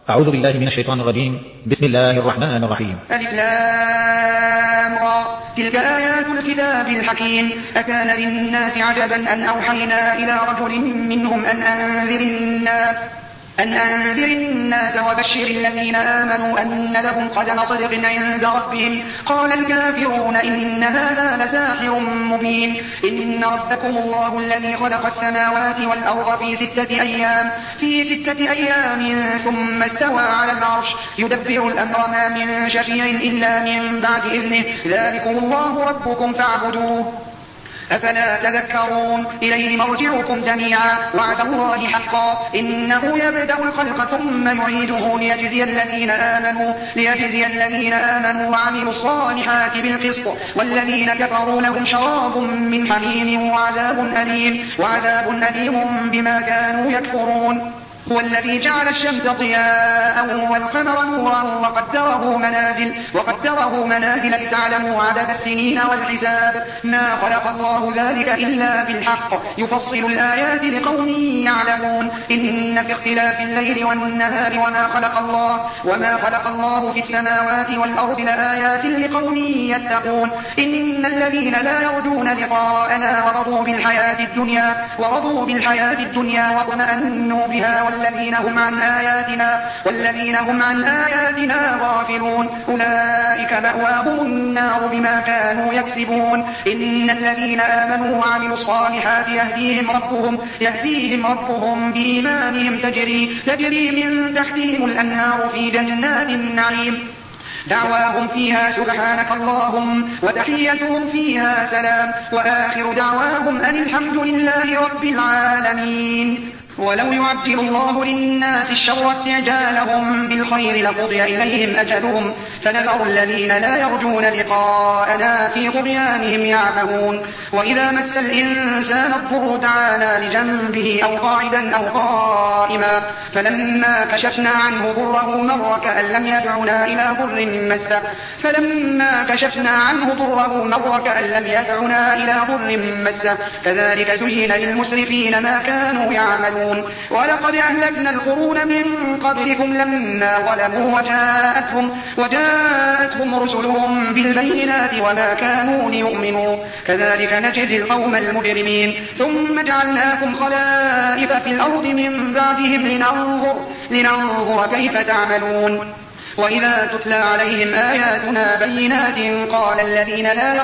أعوذ بالله من الشيطان الرجيم. بسم الله الرحمن الرحيم. ألف لام را تلك آيات الكتاب الحكيم. أكان للناس عجبا أن أوحينا إلى رجل منهم أن أنذر الناس وبشر الذين آمنوا أن لهم قدم صدق عند ربهم. قال الكافرون إن هذا لساحر مبين. إن ربكم الله الذي خلق السماوات والأرض في ستة أيام ثم استوى على العرش يدبر الأمر ما من شفيع إلا من بعد إذنه ذلكم الله ربكم فاعبدوه أفلا تذكرون. إليه مرجعكم جميعا وعد الله حقا إنه يبدأ الخلق ثم يعيده ليجزي الذين آمنوا وعملوا الصالحات بالقسط والذين كفروا لهم شراب من حميم وعذاب أليم بما كانوا يكفرون. هو الذي جعل الشمس ضياء والقمر نورا وقدره منازل لتعلموا عدد السنين والحساب ما خلق الله ذلك إلا بالحق يفصل الآيات لقوم يعلمون. إن في اختلاف الليل والنهار وما خلق الله في السماوات والأرض لآيات لقوم يتقون. إن الذين لا يرجون لقاءنا ورضوا بالحياة الدنيا واطمأنوا بها والذين هم عن آياتنا غافلون أولئك مأواهم النار بما كانوا يكسبون. إن الذين آمنوا وعملوا الصالحات يهديهم ربهم بإيمانهم تجري من تحتهم الأنهار في جنات النعيم دعواهم فيها سبحانك اللهم وتحيتهم فيها سلام وآخر دعواهم أن الحمد لله رب العالمين. ولو يعجل الله للناس الشر استعجالهم بالخير لقضي إليهم أجلهم فنذر الذين لا يرجون لقاءنا في طغيانهم يعمهون. وإذا مس الإنسان الضر دعانا لجنبه أو قاعدا أو قائما فلما كشفنا عنه ضره مر كأن لم يدعنا إلى ضر مسه كذلك زين للمسرفين ما كانوا يعملون. ولقد أهلكنا القرون من قبلكم لما ظلموا وجاءتهم رسلهم بالبينات وما كانوا ليؤمنوا كذلك نجزي القوم المجرمين. ثم جعلناكم خلائف في الأرض من بعدهم لننظر كيف تعملون. وإذا تتلى عليهم آياتنا بينات قال الذين لا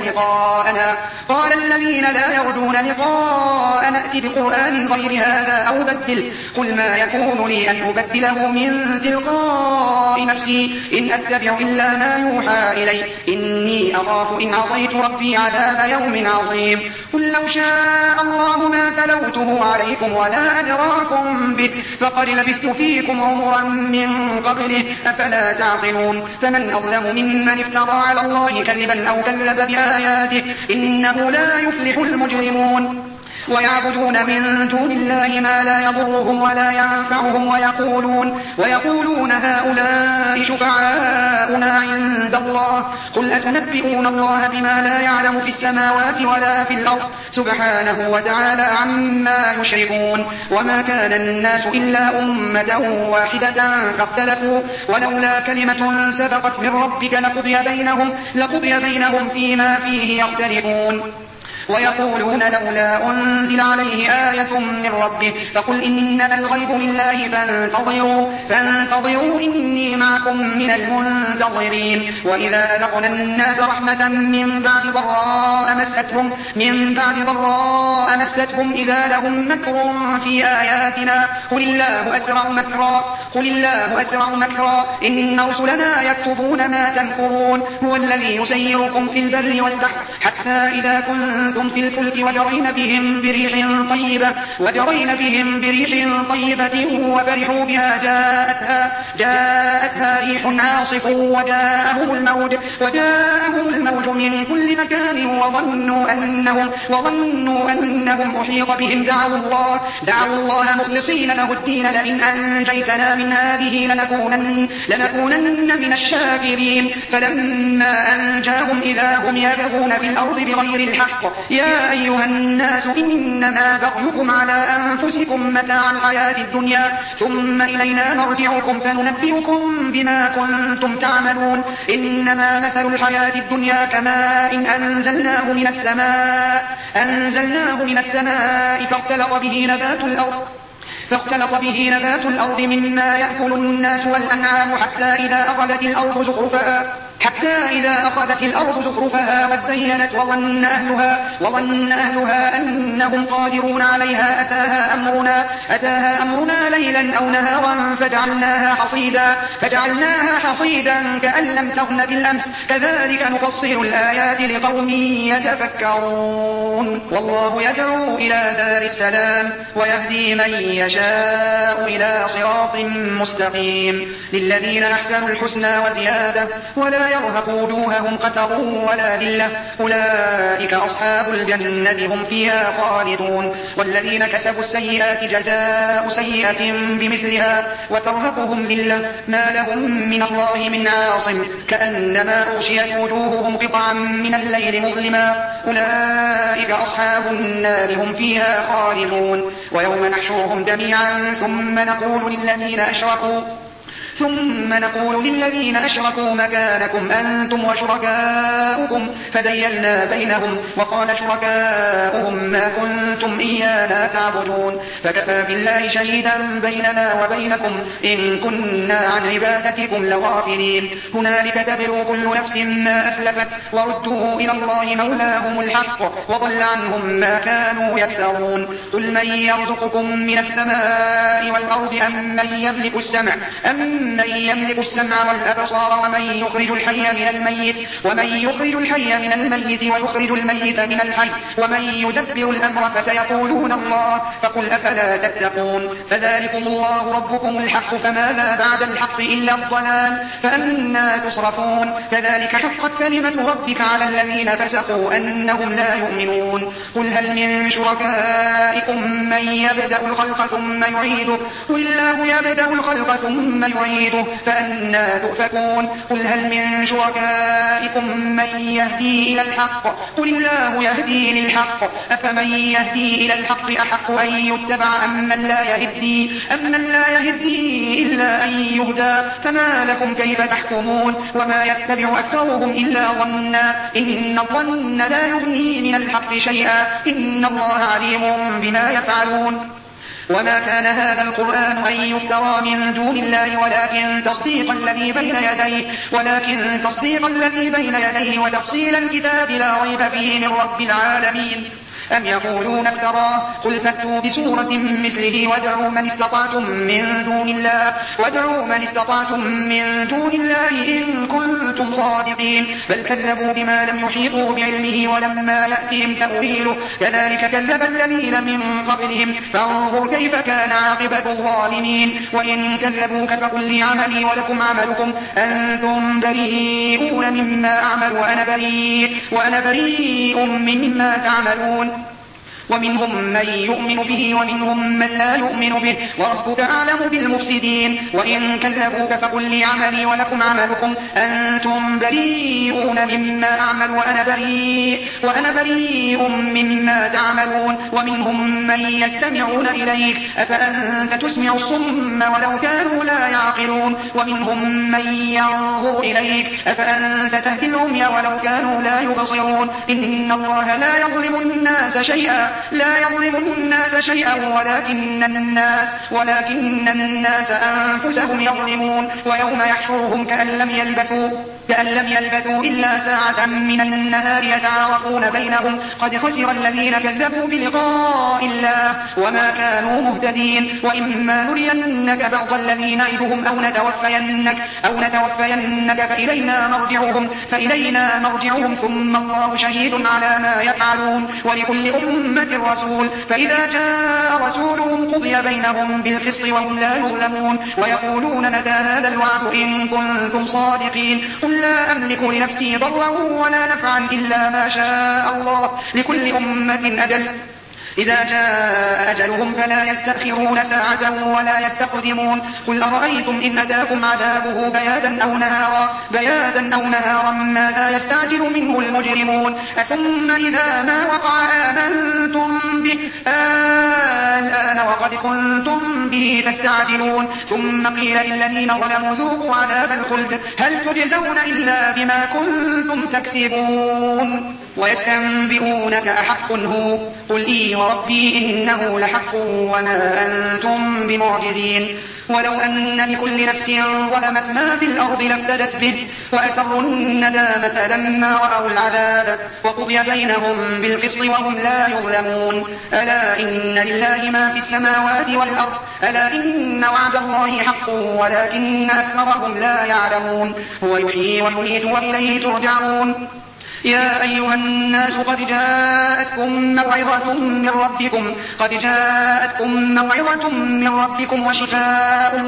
يرجون لقاءنا ائت بقرآن غير هذا أو بدله قل ما يكون لي أن أبدله من تلقاء نفسي إن أتبع إلا ما يوحى إلي إني أخاف إن عصيت ربي عذاب يوم عظيم. قل لو شاء الله ما تلوته عليكم ولا أدراكم به فقد لبثت فيكم عمرا من قبله أفلا تعقلون. فمن أظلم ممن افترى على الله كذبا أو كذب بآياته إنه لا يفلح المجرمون. ويعبدون من دون الله ما لا يضرهم ولا ينفعهم ويقولون هؤلاء شفعاؤنا عند الله قل أتنبئون الله بما لا يعلم في السماوات ولا في الأرض سبحانه وتعالى عما يشركون. وما كان الناس إلا أمة واحدة فاختلفوا ولولا كلمة سبقت من ربك لقضي بينهم فيما فيه يختلفون. ويقولون لولا أنزل عليه آية من ربه فقل إنما الغيب لله فانتظروا إني معكم من المنتظرين. وإذا أذقنا الناس رحمة من بعد ضراء مستهم إذا لهم مكر في آياتنا قل الله أسرع مكرا إن رسلنا يكتبون ما تمكرون. هو الذي يسيركم في البر والبحر حتى إذا كنتم في الفلك وجرين بهم بريح طيبة وفرحوا بها جاءتها ريح عاصف وجاءهم الموج من كل مكان وظنوا أنهم أحيط بهم دعوا الله مخلصين له الدين لئن أنجيتنا من هذه لنكونن من الشاكرين فلما أنجاهم إذا هم يبغون في الأرض بغير الحق يا أيها الناس إنما بغيكم على أنفسكم متاع الحياة الدنيا ثم إلينا مرجعكم فننبئكم بما كنتم تعملون إنما مثل الحياة الدنيا كماء إن أنزلناه من السماء فاختلط به نبات الأرض مما يأكل الناس والأنعام حتى إذا أخذت الأرض زخرفها وزينت وظن أهلها أنهم قادرون عليها أتاها أمرنا ليلا أو نهارا فجعلناها حصيدا كأن لم تغن بالأمس كذلك نفصل الآيات لقوم يتفكرون والله يدعو إلى دار السلام ويهدي من يشاء إلى صراط مستقيم للذين أحسنوا الحسنى وزيادة ولا يرهق وجوههم قتر ولا ذلة أولئك أصحاب الجنة هم فيها خالدون والذين كسبوا السيئات جزاء سيئة بمثلها وترهقهم ذلة ما لهم من الله من عاصم كأنما أغشيت وجوههم قطعا من الليل مظلما أولئك أصحاب النار هم فيها خالدون ويوم نحشرهم جميعا ثم نقول للذين أشركوا مكانكم أنتم وشركاؤكم فزيلنا بينهم وقال شركاؤهم ما كنتم إيانا تعبدون فكفى بالله شهيدا بيننا وبينكم إن كنا عن عبادتكم لغافلين هنالك تبلو كل نفس ما أسلفت وردوا إلى الله مولاهم الحق وضل عنهم ما كانوا يفترون قل من يرزقكم من السماء والأرض أمن يملك السمع والأبصار ومن يخرج الحي من الميت ويخرج الميت من الحي ومن يدبر الأمر فسيقولون الله فقل أفلا تتقون فذلكم الله ربكم الحق فماذا بعد الحق إلا الضلال فأنا تصرفون كذلك حقت كلمة ربك على الذين فسقوا أنهم لا يؤمنون قل هل من شركائكم من يبدأ الخلق ثم يعيده قل الله يبدأ الخلق ثم يعيده فأنا تؤفكون قل هل من شركائكم من يهدي إلى الحق قل الله يهدي للحق أفمن يهدي إلى الحق أحق أن يتبع أمن لا يهدي إلا أن يهدى فما لكم كيف تحكمون وما يتبع أكثرهم إلا ظنا إن الظن لا يغني من الحق شيئا إن الله عليم بما يفعلون وما كان هذا القرآن أن يفترى من دون الله ولكن تصديق الذي بين يديه وتفصيل الكتاب لا ريب فيه من رب العالمين أم يقولون افتراه قل فأتوا بسورة مثله وادعوا من استطعتم من دون الله إن كنتم صادقين بل كذبوا بما لم يحيطوا بعلمه ولما يأتهم تأويله كذلك كذب الذين من قبلهم فانظر كيف كان عاقبة الظالمين وإن كذبوك فقل لي عملي ولكم عملكم أنتم بريئون مما أعمل وأنا بريء مما تعملون ومنهم من يؤمن به ومنهم من لا يؤمن به وربك أعلم بالمفسدين وإن كذبوك فقل لي عملي ولكم عملكم أنتم بريئون مما أعمل وأنا بريء مما تعملون ومنهم من يستمعون إليك أفأنت تسمع الصم ولو كانوا لا يعقلون ومنهم من ينظر إليك أفأنت تهدي العمي ولو كانوا لا يبصرون إن الله لا يظلم الناس شيئا ولكن الناس أنفسهم يظلمون ويوم يحشرهم كأن لم يلبثوا كأن لم يلبثوا إلا ساعة من النهار يتعارفون بينهم قد خسر الذين كذبوا بلقاء الله وما كانوا مهتدين وإما نرينك بعض الذي نعدهم أو نتوفينك فإلينا مرجعهم ثم الله شهيد على ما يفعلون ولكل أمة رسول فإذا جاء رسولهم قضي بينهم بالقسط وهم لا يظلمون ويقولون متى هذا الوعد إن كنتم صادقين قل لا أملك لنفسي ضرا ولا نفعا إلا ما شاء الله لكل أمة أجل إذا جاء أجلهم فلا يستأخرون ساعة ولا يستقدمون قل أرأيتم إن أتاكم عذابه بياتا أو نهارا ماذا يستعجل منه المجرمون أثم إذا ما وقع آمنتم به الآن وقد كنتم به تستعجلون ثم قيل للذين ظلموا ذوقوا عذاب الخلد هل تجزون إلا بما كنتم تكسبون ويستنبئونك أحق هو قل إي وربي إنه لحق وما أنتم بمعجزين ولو أن لكل نفس ظلمت ما في الأرض لافتدت به وأسروا الندامة لما رأوا العذاب وقضي بينهم بالقسط وهم لا يظلمون ألا إن لله ما في السماوات والأرض ألا إن وعد الله حق ولكن أكثرهم لا يعلمون هو يحيي ويميت وإليه ترجعون يا أيها الناس قد جاءتكم موعظة من ربكم وشفاء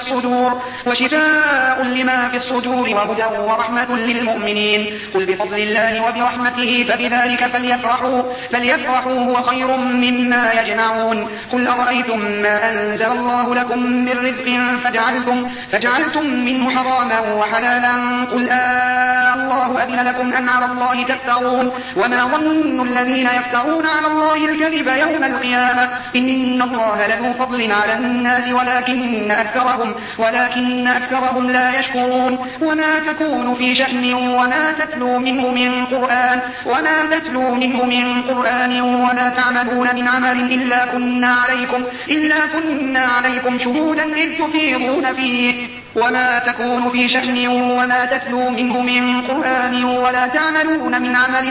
لما في الصدور وهدى ورحمة للمؤمنين قل بفضل الله وبرحمته فبذلك فليفرحوا هو خير مما يجمعون قل أرأيتم ما أنزل الله لكم من رزق فجعلتم منه حراما وحلالا قل الله أذن لكم أم على الله تفترون وما ظن الذين يفترون على الله الكذب يوم القيامة إن الله لذو فضل على الناس ولكن أكثرهم لا يشكرون وما تكون في شأن وما تتلو منه من قرآن ولا تعملون من عمل إلا كنا عليكم شهودا إذ تفيضون فيه وما تكون في شأن وما تتلو منه من قرآن ولا تعملون من عمل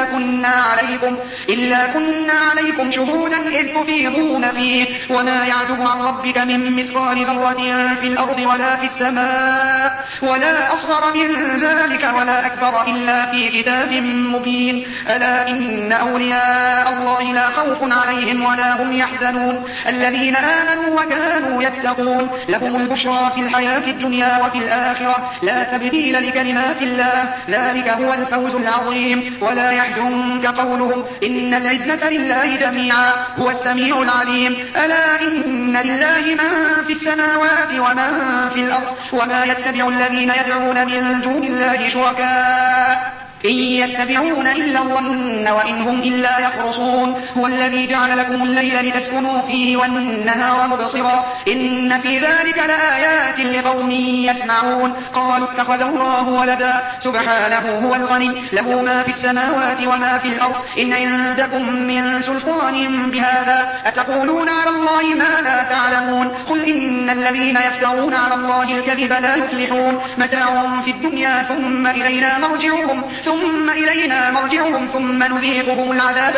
إلا كنا عليكم شهودا إذ تفيضون فيه وما يعزب عن ربك من مثقال ذرة في الأرض ولا في السماء ولا أصغر من ذلك ولا أكبر إلا في كتاب مبين ألا إن أولياء الله لا خوف عليهم ولا هم يحزنون الذين آمنوا وكانوا يتقون لهم البشرى في الحياة الدنيا وفي الآخرة لا تبديل لكلمات الله ذلك هو الفوز العظيم ولا يحزنك قولهم إن العزة لله جميعا هو السميع العليم ألا إن لله من في السماوات ومن في الأرض وما يتبع الذين يدعون من دون الله شركاء إن يتبعون إلا الظن وإن هم إلا يخرصون هو الذي جعل لكم الليل لتسكنوا فيه والنهار مبصرا إن في ذلك لآيات لقوم يسمعون قالوا اتخذ الله ولدا سبحانه هو الغني له ما في السماوات وما في الأرض إن عندكم من سلطان بهذا أتقولون على الله ما لا تعلمون قل إن الذين يفترون على الله الكذب لا يفلحون متاع في الدنيا ثم إلينا مرجعهم ثم نذيقهم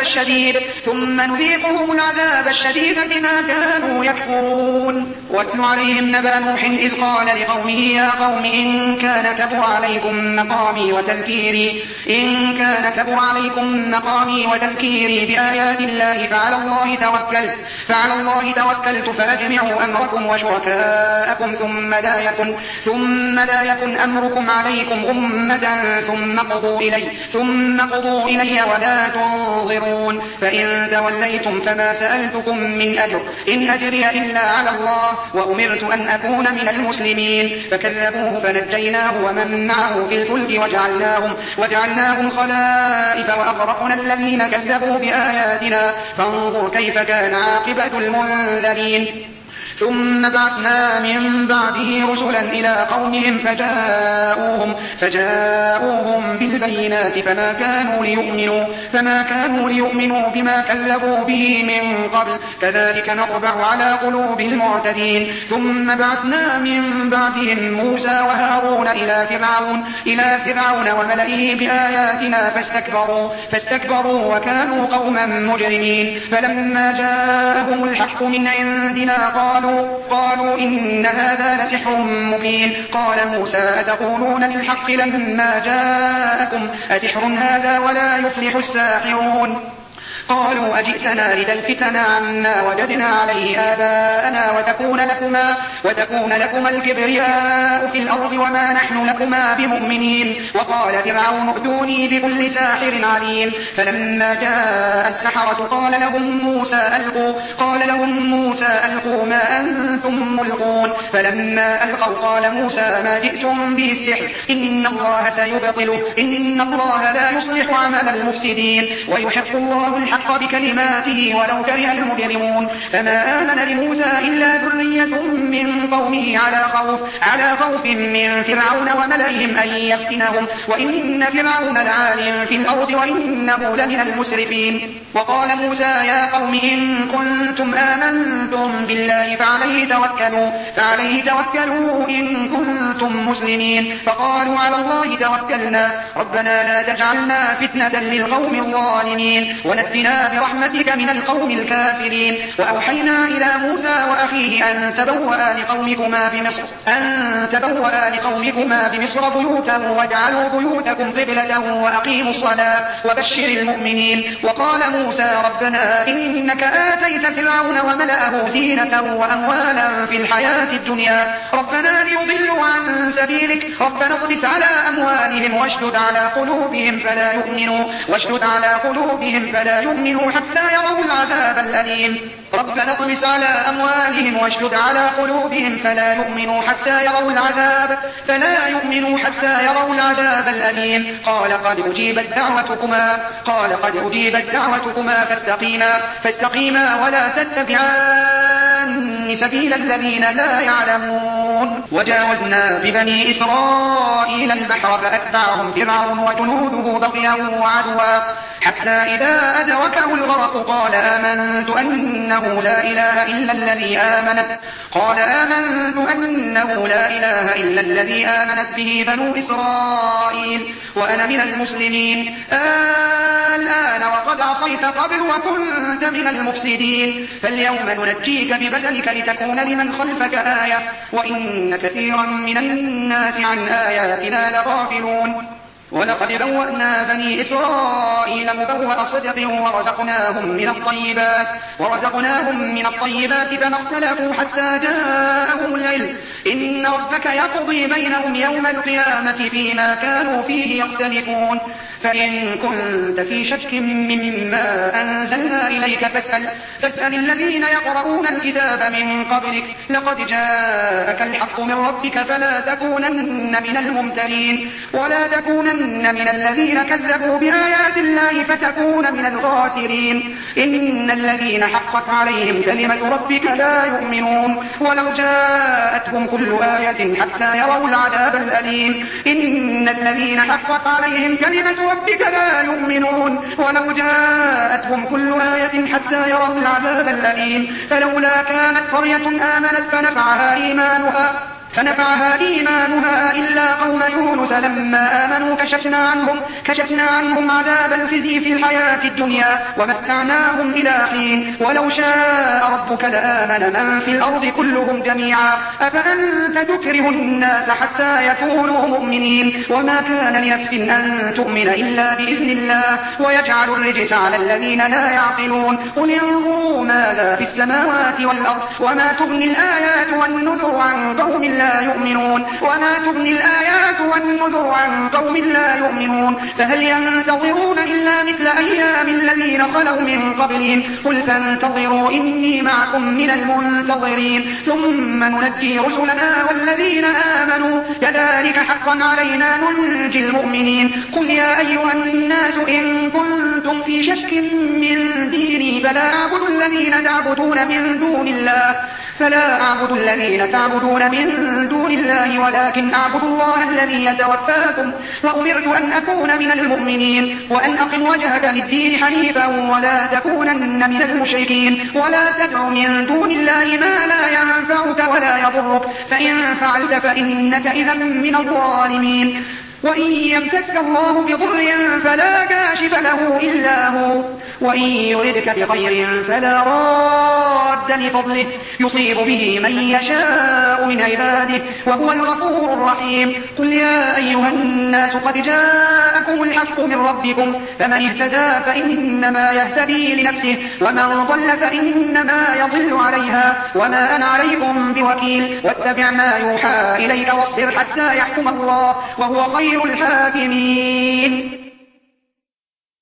العذاب الشديد بما كانوا يكفرون واتل عليهم نبأ نوح إذ قال لقومه يا قوم إن كان كبر عليكم مقامي وتذكيري بآيات الله فعلى الله توكلت فأجمعوا أمركم وشركاءكم ثم لا يكن أمركم عليكم غمة ثم قضوا إلي ولا تنظرون فإن توليتم فما سألتكم من أجر إن أجري إلا على الله وأمرت أن أكون من المسلمين فكذبوه فنجيناه ومن معه في الفلك وجعلناهم خلائف وأغرقنا الذين كذبوا بآياتنا فانظر كيف كان عاقبة المنذرين ثم بعثنا من بعده رسلا إلى قومهم فجاءوهم بالبينات فما كانوا ليؤمنوا بما كذبوا به من قبل كذلك نطبع على قلوب المعتدين. ثم بعثنا من بعدهم موسى وهارون إلى فرعون وملئه بآياتنا فاستكبروا وكانوا قوما مجرمين. فلما جاءهم الحق من عندنا قالوا إن هذا لسحر مبين. قال موسى أتقولون للحق لما جاءكم أسحر هذا ولا يفلح الساحرون؟ قالوا أجئتنا لتلفتنا عما وجدنا عليه آباءنا وتكون لكما الكبرياء في الأرض وما نحن لكما بمؤمنين. وقال فرعون ائتوني بكل ساحر عليم. فلما جاء السحرة قال لهم موسى ألقوا ما أنتم ملقون. فلما ألقوا قال موسى ما جئتم به السحر إن الله سيبطله إن الله لا يصلح عمل المفسدين ويحق الله الحق بكلماته ولو كره المجرمون. فما آمن لموسى إلا ذرية من قومه على خوف من فرعون وملئهم أن يفتنهم وإن فرعون لعال في الأرض وإنه لمن المسرفين. وقال موسى يا قوم إن كنتم آمنتم بالله فعليه توكلوا إن كنتم مسلمين. فقالوا على الله توكلنا ربنا لا تجعلنا فتنة للقوم الظالمين ونجنا برحمتك من القوم الكافرين. وأوحينا إلى موسى وأخيه أن تبوأ لقومكما بمصر بيوتا واجعلوا بيوتكم قبلة وأقيموا الصلاة وبشر المؤمنين. وقال موسى ربنا إنك آتيت فرعون وملأه زينة وأموالا في الحياة الدنيا ربنا ليضلوا عن سبيلك ربنا اطمس على أموالهم واشدد على قلوبهم فلا يؤمنوا حتى يروا العذاب الأليم. ربنا اطمس على أموالهم واشدد على قلوبهم فلا يؤمنوا حتى يروا العذاب الأليم. قال قد أجيبت دعوتكما فاستقيما ولا تتبعان سبيل الذين لا يعلمون. وجاوزنا ببني إسرائيل البحر فأتبعهم فرعون وجنوده بغيا وعدوا حتى إذا أدركه الغرق قال آمنت أنه لا إله إلا الذي آمنت به بنو إسرائيل وأنا من المسلمين. الآن وقد عصيت قبل وكنت من المفسدين فاليوم ننجيك ببدنك لتكون لمن خلفك آية وإن كثيرا من الناس عن آياتنا لغافلون. ولقد بوأنا بني إسرائيل مبوأ صدق ورزقناهم من الطيبات فما اختلفوا حتى جاءهم العلم إن ربك يقضي بينهم يوم القيامة فيما كانوا فيه يختلفون. فإن كنت في شك مما أنزلنا إليك فاسأل الذين يقرؤون الكتاب من قبلك لقد جاءك الحق من ربك فلا تكونن من الممترين ولا تكونن من الذين كذبوا بآيات الله فتكون من الخاسرين. إن الذين حقت عليهم كلمة ربك لا يؤمنون ولو جاءتهم كل آية حتى يروا العذاب الأليم. إن الذين حقت عليهم كلمة ربك لا يؤمنون ولو جاءتهم كل آية حتى يروا العذاب الأليم. فلولا كانت قرية آمنت فنفعها إيمانها إلا قوم يونس لما آمنوا كشفنا عنهم عذاب الخزي في الحياة الدنيا ومتعناهم إلى حين. ولو شاء ربك لآمن من في الأرض كلهم جميعا أفأنت تكره الناس حتى يكونوا مؤمنين وما كان لنفس أن تؤمن إلا بإذن الله ويجعل الرجس على الذين لا يعقلون. قل انظروا ماذا في السماوات والأرض وما تغني الآيات والنذر عن قوم لا يؤمنون فهل ينتظرون إلا مثل أيام الذين خلوا من قبلهم قل فانتظروا إني معكم من المنتظرين ثم ننجي رسلنا والذين آمنوا كذلك حقا علينا ننجي المؤمنين. قل يا أيها الناس إن كنتم في شك من ديني فلا أعبد الذين تعبدون من دون الله فلا أعبد الذين تعبدون من دون الله ولكن أعبد الله الذي يتوفاكم وأمرت أن أكون من المؤمنين وأن أقم وجهك للدين حنيفا ولا تكونن من المشركين ولا تدع من دون الله ما لا ينفعك ولا يضرك فإن فعلت فإنك إذا من الظالمين وإن يمسسك الله بضر فلا كاشف له إلا هو وإن يردك بخير فلا راد لفضله يصيب به من يشاء من عباده وهو الغفور الرحيم قل يا أيها الناس قد جاءكم الحق من ربكم فمن اهتدى فإنما يهتدي لنفسه ومن ضل فإنما يضل عليها وما أنا عليكم بوكيل واتبع ما يوحى إليك واصبر حتى يحكم الله وهو خير الحاكمين